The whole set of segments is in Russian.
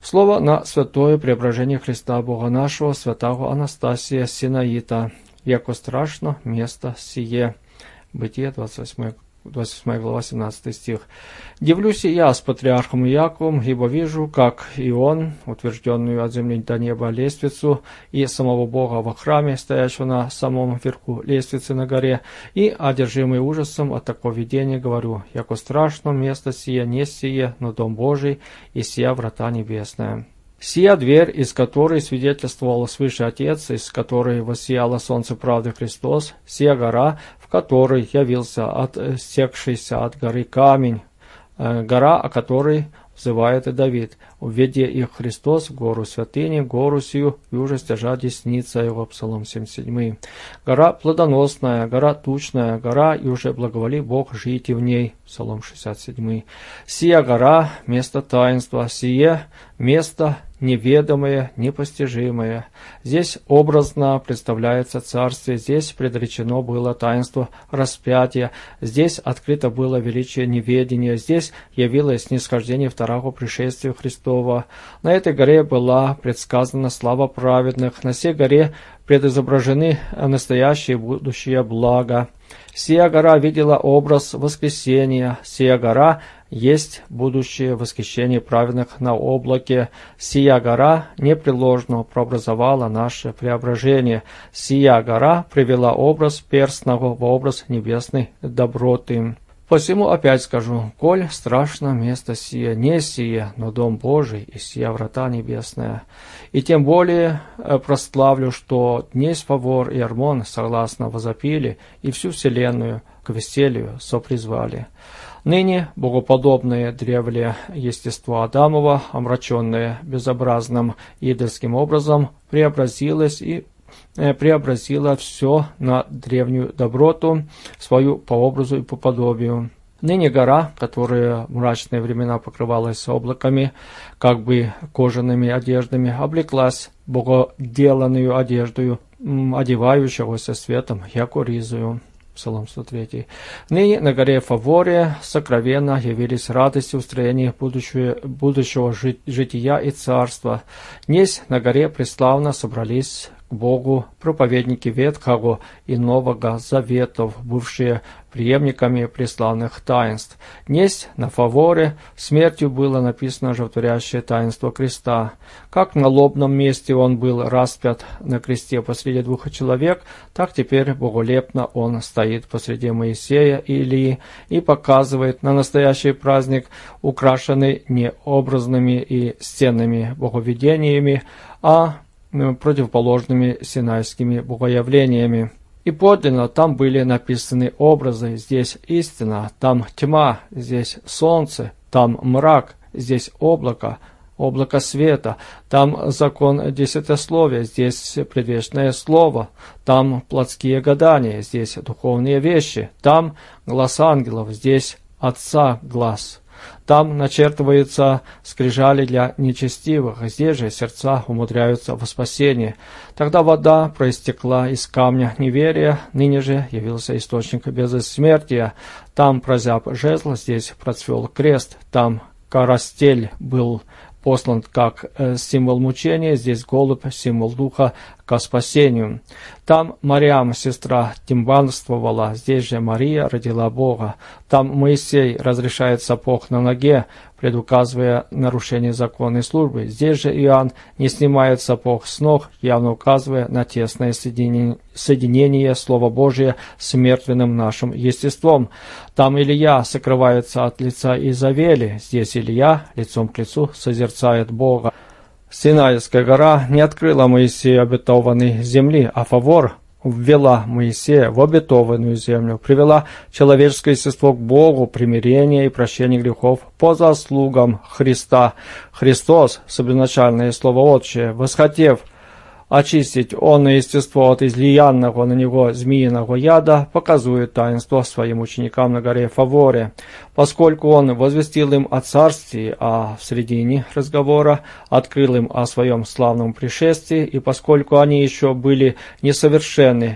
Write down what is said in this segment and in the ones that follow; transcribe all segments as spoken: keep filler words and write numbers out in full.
Слово на святое преображение Христа Бога нашего, святого Анастасия Синаита, яко страшно место сие. Бытие, двадцать восьмая глава, семнадцатый стих. «Дивлюсь и я с патриархом Иаковом, ибо вижу, как и он, утвержденную от земли до неба лестницу, и самого Бога во храме, стоящего на самом верху лестницы на горе, и, одержимый ужасом от такого видения, говорю, яко страшно место сие, не сие, но дом Божий, и сия врата небесная». Сия дверь, из которой свидетельствовал свыше Отец, из которой воссияло солнце правды Христос, сия гора, в которой явился отсекшийся от горы камень, гора, о которой взывает и Давид, «Уведи их Христос в гору святыни, гору сию, и уже стяжа десница его». Псалом семьдесят семь. «Гора плодоносная, гора тучная, гора, и уже благоволи Бог жить и в ней». Псалом шестьдесят семь. «Сия гора – место таинства, сие – место неведомое, непостижимое. Здесь образно представляется царствие, здесь предречено было таинство распятия, здесь открыто было величие неведения, здесь явилось снисхождение второго пришествия Христова. На этой горе была предсказана слава праведных, на сей горе предизображены настоящие и будущие блага. Сия гора видела образ воскресения, сия гора есть будущее восхищение праведных на облаке. Сия гора непреложно прообразовала наше преображение. Сия гора привела образ перстного в образ небесной доброты. Посему опять скажу, коль страшно место сие, не сие, но дом Божий, и сия врата небесная. И тем более прославлю, что днесь Фавор и Армон согласно возопили, и всю вселенную к веселью сопризвали. Ныне богоподобное древле естество Адамова, омраченное безобразным идольским образом, преобразилось и преобразило все на древнюю доброту свою по образу и по подобию. Ныне гора, которая в мрачные времена покрывалась облаками, как бы кожаными одеждами, облеклась богоделанную одеждою, одевающегося светом, яко ризою. Псалом сто три. Ныне на горе Фаворе сокровенно явились радости устроения будущего, будущего жития и царства. Несть на горе преславно собрались к Богу проповедники Ветхого и Нового Заветов, бывшие преемниками преславных таинств. Несть на Фаворе смертью было написано животворящее таинство креста. Как на лобном месте он был распят на кресте посреди двух человек, так теперь боголепно он стоит посреди Моисея и Илии и показывает на настоящий праздник, украшенный не образными и стенными боговидениями, а противоположными синайскими богоявлениями. И подлинно там были написаны образы, здесь истина, там тьма, здесь солнце, там мрак, здесь облако, облако света, там закон десятословия, здесь предвечное слово, там плотские гадания, здесь духовные вещи, там глаз ангелов, здесь Отца глаз. Там начертываются скрижали для нечестивых, здесь же сердца умудряются во спасение. Тогда вода проистекла из камня неверия, ныне же явился источник бессмертия. Там прозяб жезл, здесь процвел крест, там коростель был послан как символ мучения, здесь голубь, символ духа ко спасению. Там Мариам, сестра, тимбанствовала, здесь же Мария родила Бога. Там Моисей разрешает сапог на ноге, предуказывая нарушение законной службы. Здесь же Иоанн не снимает сапог с ног, явно указывая на тесное соединение, соединение Слова Божия с мертвенным нашим естеством. Там Илья сокрывается от лица Изавели, здесь Илья лицом к лицу созерцает Бога. Синайская гора не открыла Моисею обетованной земли, а Фавор ввела Моисея в обетованную землю, привела человеческое естество к Богу, примирение и прощение грехов по заслугам Христа. Христос, собеначальное слово Отче, восхотев очистить онное естество от излиянного на него змеиного яда, показует таинство своим ученикам на горе Фаворе. Поскольку он возвестил им о царстве, а в середине разговора открыл им о своем славном пришествии, и поскольку они еще были несовершенны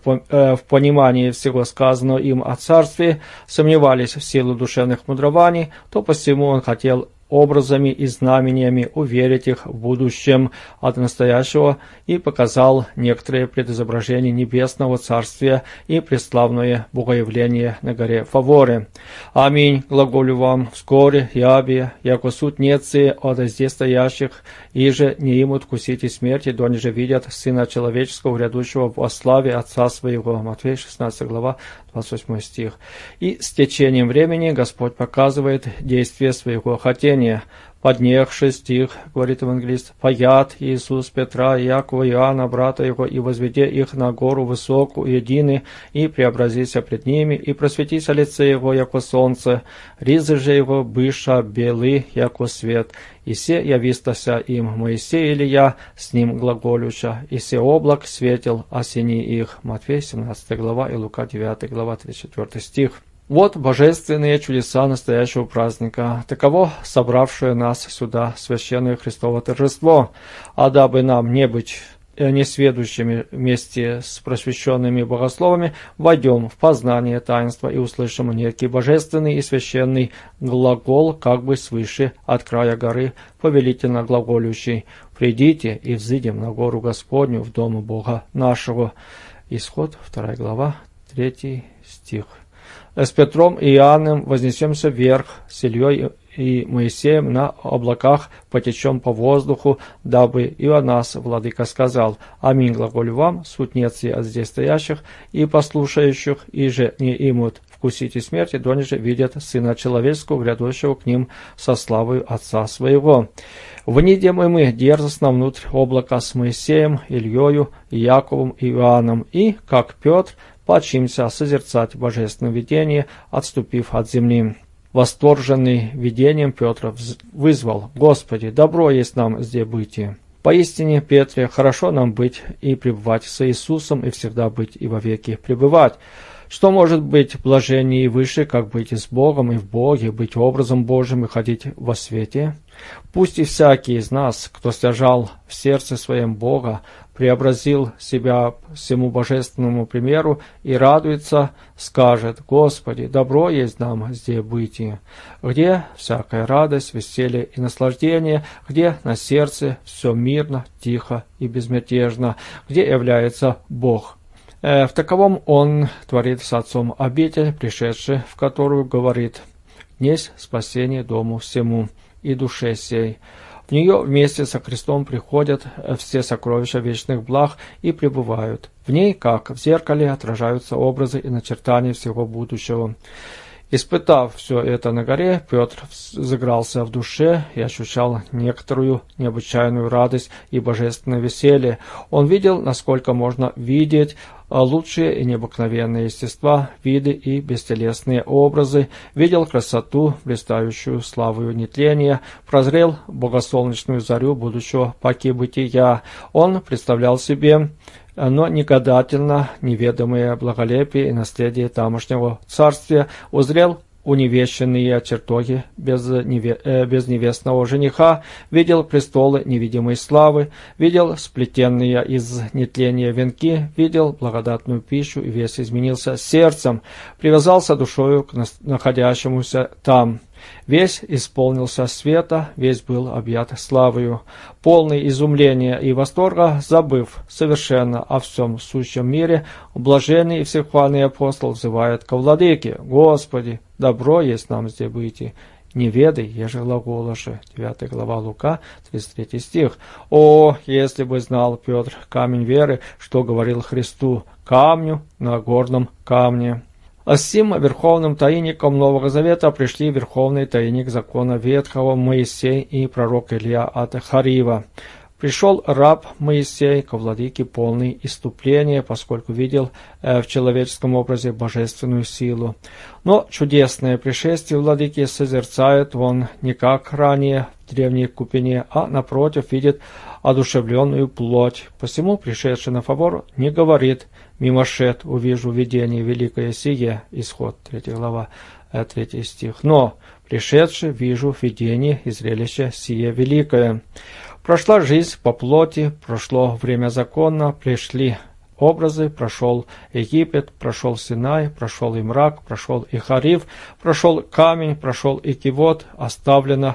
в понимании всего сказанного им о царстве, сомневались в силу душевных мудрований, то посему он хотел образами и знамениями, уверить их в будущем от настоящего, и показал некоторые предизображения небесного царствия и преславное богоявление на горе Фаворе. Аминь, глаголю вам, вскоре, ябе, яко суд нецы от здесь стоящих, иже не имут вкусить и смерти, донеже видят Сына Человеческого, грядущего во славе Отца Своего. Матфея шестнадцатая глава, двадцать восьмой стих. И с течением времени Господь показывает действие своего хотения. Поднявший стих, говорит евангелист, «Паят Иисус Петра, Иакова, Иоанна, брата его, и возведе их на гору высокую, едины, и преобразися пред ними, и просветися лице его, яко солнце, ризы же его быша белы, яко свет, и се явистася им Моисей Илия, с ним глаголюча, и се облак светил, осени их». Матфея семнадцатая глава и Лука девятая глава, тридцать четвёртый стих. Вот божественные чудеса настоящего праздника. Таково собравшее нас сюда священное Христово торжество. А дабы нам не быть несведущими вместе с просвещенными богословами, войдем в познание таинства и услышим некий божественный и священный глагол, как бы свыше от края горы, повелительно глаголющий: «Придите и взыдем на гору Господню, в дом Бога нашего». Исход, вторая глава, третий стих. С Петром и Иоанном вознесемся вверх, с Ильей и Моисеем на облаках потечем по воздуху, дабы и о нас владыка сказал: «Аминь, глаголю вам, суть нецы от здесь стоящих и послушающих, и же не имут вкусить и смерти, донеже видят Сына Человеческого, грядущего к ним со славою Отца Своего». Внидем и мы дерзостно внутрь облака с Моисеем, Ильею, Яковом и Иоанном, и, как Петр, почимся созерцать божественное видение, отступив от земли. Восторженный видением Петр вызвал: «Господи, добро есть нам здесь бытие». Поистине, Петре, хорошо нам быть и пребывать с Иисусом, и всегда быть и вовеки пребывать. Что может быть блаженнее и выше, как быть и с Богом, и в Боге, быть образом Божьим и ходить во свете? Пусть и всякий из нас, кто стяжал в сердце своем Бога, преобразил себя всему божественному примеру и радуется, скажет: «Господи, добро есть нам здесь бытие». Где всякая радость, веселье и наслаждение, где на сердце все мирно, тихо и безмятежно, где является Бог. В таковом он творит с Отцом обитель, пришедший, в которую говорит: «Несть спасение дому всему и душе сей». В нее вместе со Христом приходят все сокровища вечных благ и пребывают. В ней, как в зеркале, отражаются образы и начертания всего будущего. Испытав все это на горе, Петр взыгрался в душе и ощущал некоторую необычайную радость и божественное веселье. Он видел, насколько можно видеть лучшие и необыкновенные естества, виды и бестелесные образы, видел красоту, блистающую славою нетления, прозрел богосолнечную зарю будущего паки бытия. Он представлял себе, но негадательно неведомые благолепие и наследие тамошнего царствия, узрел уневещенные чертоги без, неве... э, без невестного жениха, видел престолы невидимой славы, видел сплетенные из нетления венки, видел благодатную пищу и весь изменился сердцем, привязался душою к находящемуся там. Весь исполнился света, весь был объят славою. Полный изумления и восторга, забыв совершенно о всем сущем мире, блаженный и всехвальный апостол взывает ко владыке: «Господи, добро есть нам здесь бытие, не ведай, еже глаголоши». девятая глава Лука, тридцать третий стих. О, если бы знал Петр, камень веры, что говорил Христу: «Камню на горном камне». А с сим верховным тайником Нового Завета пришли верховный тайник закона Ветхого Моисей и пророк Илья от Харива. Пришел раб Моисей ко владыке полный иступления, поскольку видел в человеческом образе божественную силу. Но чудесное пришествие владыки созерцает он не как ранее в древней купине, а напротив видит одушевленную плоть. Посему пришедший на Фавор не говорит: «Мимошед, увижу видение великое сие». Исход, третья глава, третий стих. Но пришедший вижу видение и зрелище сие великое. Прошла жизнь по плоти, прошло время закона, пришли образы, прошел Египет, прошел Синай, прошел и мрак, прошел и Харив, прошел камень, прошел и кивот, оставлено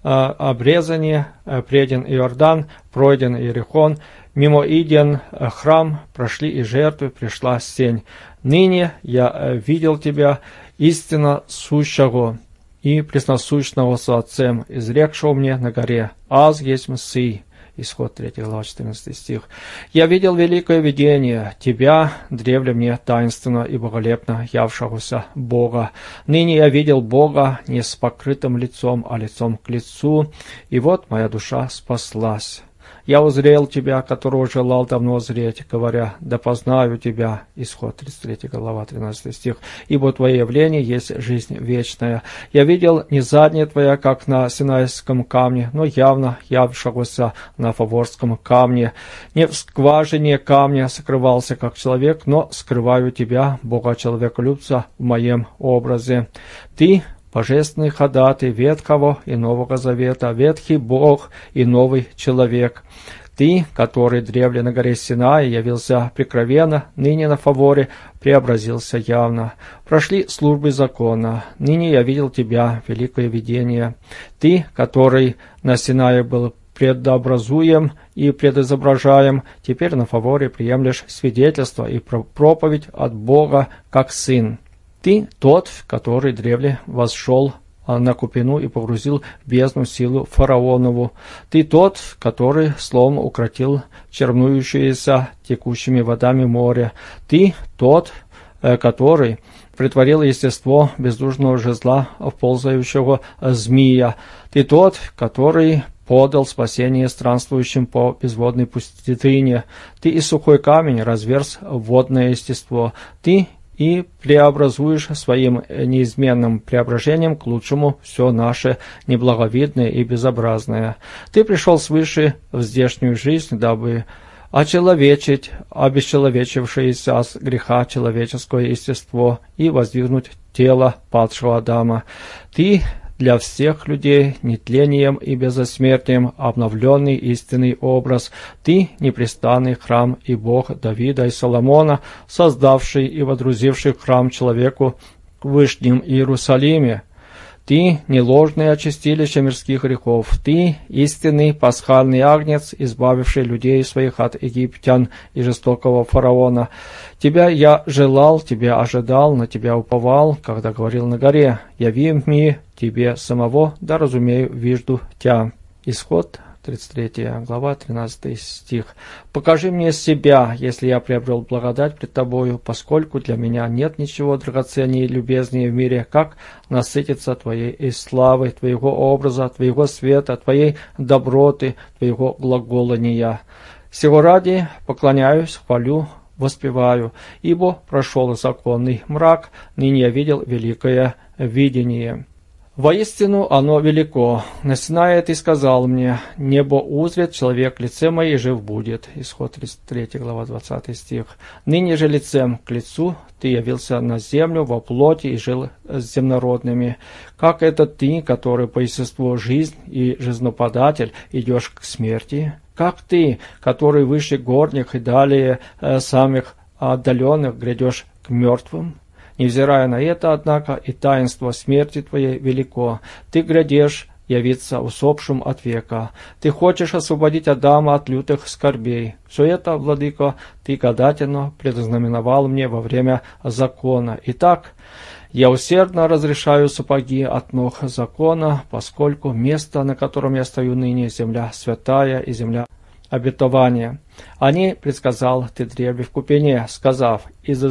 обрезание, пройден Иордан, пройден Иерихон, мимо иден храм, прошли и жертвы, пришла сень. Ныне я видел тебя, истинно сущего и пресносущного с Отцем, изрекшего мне на горе, аз есть Сы». Исход третья глава, четырнадцатый стих. «Я видел великое видение тебя, древле мне таинственно и боголепно явшегося Бога. Ныне я видел Бога не с покрытым лицом, а лицом к лицу, и вот моя душа спаслась. Я узрел тебя, которого желал давно зреть, говоря, да познаю тебя». Исход тридцать третья глава, тринадцатый стих. «Ибо твое явление есть жизнь вечная. Я видел не задняя твоя, как на Синайском камне, но явно явшегося на Фаворском камне. Не в скважине камня сокрывался, как человек, но скрываю тебя, Бога человеколюбца, в моем образе. Ты божественный ходатай Ветхого и Нового Завета, ветхий Бог и новый человек. Ты, который древле на горе Синай явился прикровенно, ныне на Фаворе преобразился явно. Прошли службы закона, ныне я видел тебя, великое видение. Ты, который на Синае был предобразуем и предизображаем, теперь на Фаворе приемлешь свидетельство и проповедь от Бога как сын. Ты тот, который древле восшел на купину и погрузил в бездну силу фараонову. Ты тот, который словом укротил чернующееся текущими водами море. Ты тот, который притворил естество бездушного жезла в ползающего змея. Ты тот, который подал спасение странствующим по безводной пустыне. Ты и сухой камень разверз водное естество. Ты и преобразуешь своим неизменным преображением к лучшему все наше неблаговидное и безобразное. Ты пришел свыше в здешнюю жизнь, дабы очеловечить обесчеловечившееся от греха человеческое естество и воздвигнуть тело падшего Адама. Ты для всех людей нетлением и безосмертием обновленный истинный образ. Ты непрестанный храм и Бог Давида и Соломона, создавший и водрузивший храм человеку в Вышнем Иерусалиме. Ты не ложное очистилище мирских грехов. Ты истинный пасхальный агнец, избавивший людей своих от египтян и жестокого фараона. Тебя я желал, тебя ожидал, на тебя уповал, когда говорил на горе: яви мне тебе самого, да разумею вижду тя. Исход тридцать третья глава, тринадцатый стих. «Покажи мне себя, если я приобрел благодать пред тобою, поскольку для меня нет ничего драгоценнее и любезнее в мире, как насытиться твоей и славой, твоего образа, твоего света, твоей доброты, твоего глаголания. Сего ради поклоняюсь, хвалю, воспеваю, ибо прошел законный мрак, ныне я видел великое видение. Воистину оно велико. На Синае ты сказал мне: небо узрит человек лице мое, и жив будет». Исход тридцать третья глава, двадцатый стих. «Ныне же лицем к лицу ты явился на землю во плоти и жил с земнородными. Как это ты, который по естеству жизнь и жизноподатель, идешь к смерти? Как ты, который выше горних и далее э, самых отдаленных, грядешь к мертвым? Невзирая на это, однако, и таинство смерти твоей велико. Ты грядешь явиться усопшим от века. Ты хочешь освободить Адама от лютых скорбей. Все это, владыко, ты гадательно предознаменовал мне во время закона. Итак, я усердно разрешаю сапоги от ног закона, поскольку место, на котором я стою ныне, земля святая и земля обетования. Они предсказал ты древле в купине, сказав: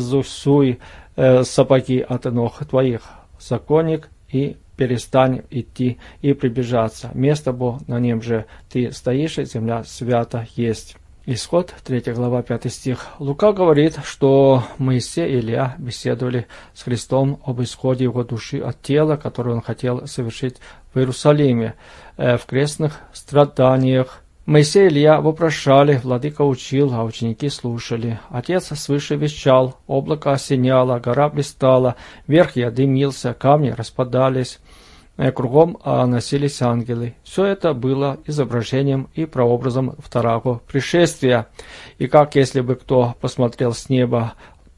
изысуй э, сапоги от ног твоих, законник, и перестань идти и приближаться. Место бо на нем же ты стоишь, и земля свята есть». Исход третья глава, пятый стих. Лука говорит, что Моисей и Илья беседовали с Христом об исходе его души от тела, которое он хотел совершить в Иерусалиме, э, в крестных страданиях. Моисей и Илья вопрошали, владыка учил, а ученики слушали. Отец свыше вещал, облако осеняло, гора блистала, верх я дымился, камни распадались, кругом носились ангелы. Все это было изображением и прообразом второго пришествия. И как если бы кто посмотрел с неба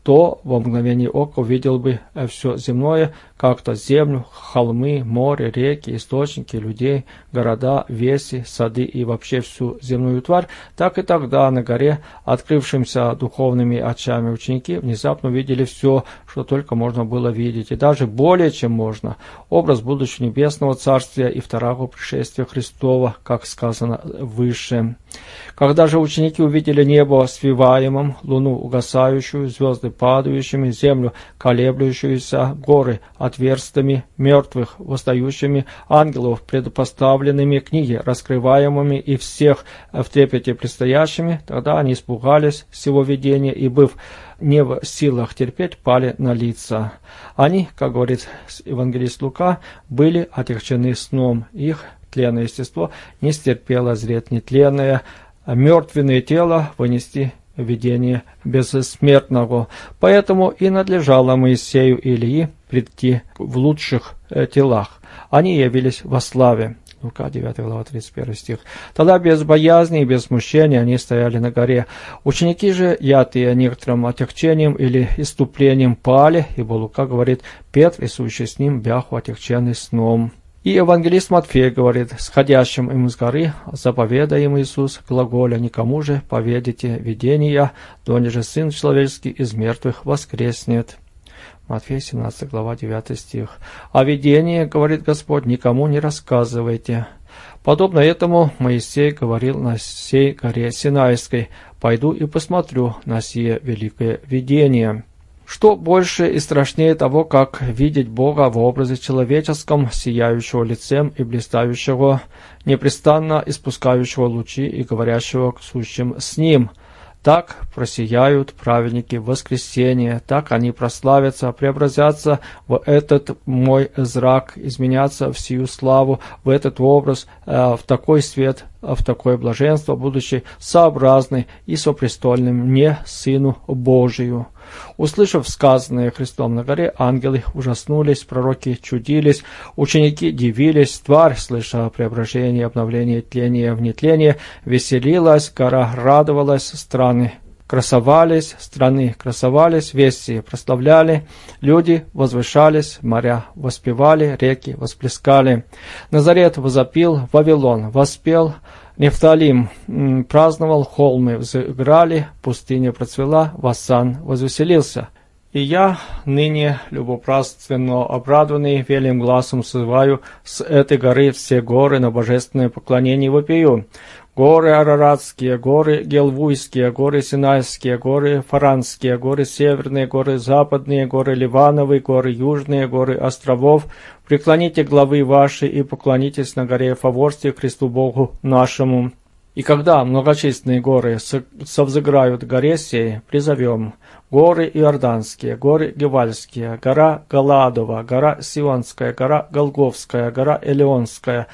то во мгновение ока увидел бы все земное, как-то землю, холмы, море, реки, источники, людей, города, веси, сады и вообще всю земную тварь, так и тогда на горе, открывшимся духовными очами, ученики внезапно увидели все, что только можно было видеть, и даже более чем можно. Образ будущего небесного царствия и второго пришествия Христова, как сказано выше. Когда же ученики увидели небо свиваемым, луну угасающую, звезды падающими, землю колеблющуюся, горы отверстыми, мертвых восстающими, ангелов предпоставленными, книги раскрываемыми и всех в трепете предстоящими, тогда они испугались всего видения и, быв не в силах терпеть, пали на лица. Они, как говорит евангелист Лука, были отягчены сном. Их тленное естество не стерпело зреть нетленное, а мертвенное тело вынести видение бессмертного. Поэтому и надлежало Моисею и Илии прийти в лучших э, телах. Они явились во славе. Лука девятая глава тридцать первый стих. Тогда без боязни и без смущения они стояли на горе. Ученики же, ятые некоторым отягчением или иступлением, пали, ибо Лука говорит: Петр и сущий с ним бяху отягченный сном. И евангелист Матфей говорит: сходящим им с горы заповедай им Иисус, глаголя: никому же поведите видения, донеже Сын Человеческий из мертвых воскреснет. Матфея семнадцатая глава девятый стих. О видении, говорит Господь, никому не рассказывайте. Подобно этому Моисей говорил на сей горе Синайской: пойду и посмотрю на сие великое видение. Что больше и страшнее того, как видеть Бога в образе человеческом, сияющего лицем и блистающего, непрестанно испускающего лучи и говорящего к сущим с Ним? Так просияют праведники в воскресенье, так они прославятся, преобразятся в этот мой зрак, изменятся в сию славу, в этот образ, в такой свет, в такое блаженство, будучи сообразны и сопрестольным мне, Сыну Божию. Услышав сказанное Христом на горе, ангелы ужаснулись, пророки чудились, ученики дивились, тварь, слыша преображение, обновление, тление в нетление, веселилась, гора радовалась, страны красовались, страны красовались, вести прославляли, люди возвышались, моря воспевали, реки восплескали. Назарет возопил, Вавилон воспел, Нефталим м, праздновал, холмы взыграли, пустыня процвела, Вассан возвеселился. И я, ныне любопратственно обрадованный, велим глазом сзываю с этой горы все горы на божественное поклонение вопию. Горы Араратские, горы Гелвуйские, горы Синайские, горы Фаранские, горы Северные, горы Западные, горы Ливановые, горы Южные, горы островов. Преклоните главы ваши и поклонитесь на горе Фаворстве Христу Богу нашему. И когда многочисленные горы совзыграют горе сей, призовем: горы Иорданские, горы Гевальские, гора Галадова, гора Сионская, гора Голговская, гора Элеонская.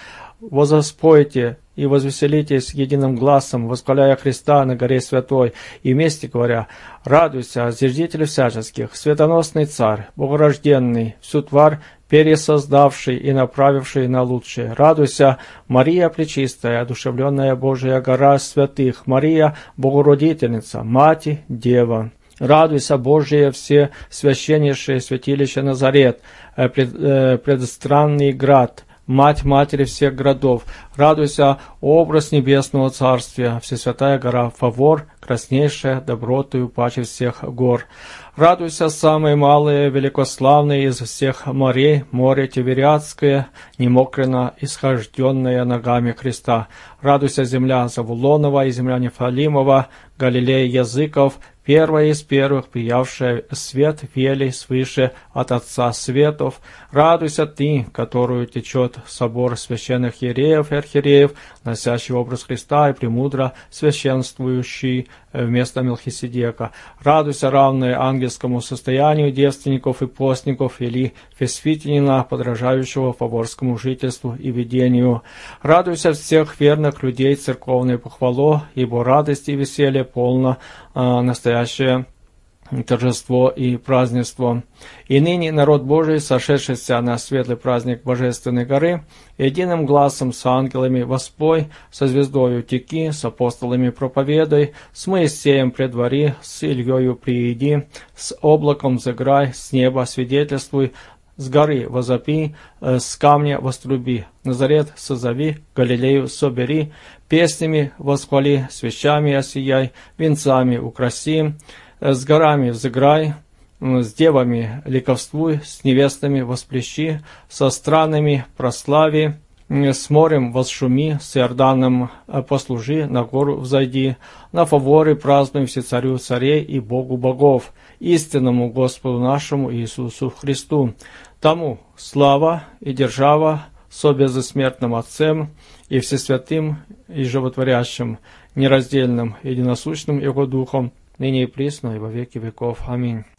Возоспойте и возвеселитесь единым гласом, восхваляя Христа на горе святой, и вместе говоря: радуйся, зиждитель всяческих, светоносный царь, богорожденный, всю тварь пересоздавший и направивший на лучшее. Радуйся, Мария Пречистая, одушевленная Божия гора святых, Мария Богородительница, Мати, Дева. Радуйся, Божие, все священнейшее святилище Назарет, предстранный град, Мать Матери всех городов. Радуйся, образ небесного царствия, Всесвятая гора Фавор, краснейшая добротою паче всех гор. Радуйся, самое малое, великославное из всех морей, море Тивериадское, немокренно исхожденное ногами Христа. Радуйся, земля Завулонова и земля Нефалимова, Галилея языков, первая из первых, приявшая свет велий свыше от Отца светов. Радуйся ты, которую течет собор священных иереев и архиереев, носящий образ Христа и премудро священствующий вместо Мелхиседека. Радуйся, равная ангельскому состоянию девственников и постников или фесфитянина, подражающего фаворскому жительству и видению. Радуйся всех верных людей церковной похвало, ибо радость и веселье полно а, настоящее торжество и празднество. И ныне народ Божий, сошедшийся на светлый праздник Божественной горы, единым гласом с ангелами воспой, со звездою теки, с апостолами проповедуй, с Моисеем предвари, с Ильею прииди, с облаком заграй, с неба свидетельствуй, с горы возопи, с камня воструби, Назарет созови, Галилею собери, песнями восхвали, свечами осияй, венцами украси, с горами взыграй, с девами ликовствуй, с невестами восплящи, со странами прослави, с морем восшуми, с Иорданом послужи, на гору взойди, на фаворы празднуй всецарю царей и Богу богов, истинному Господу нашему Иисусу Христу. Тому слава и держава со безысмертным Отцем и Всесвятым и Животворящим, нераздельным, единосущным Его Духом, ныне и присно, и во веки веков. Аминь.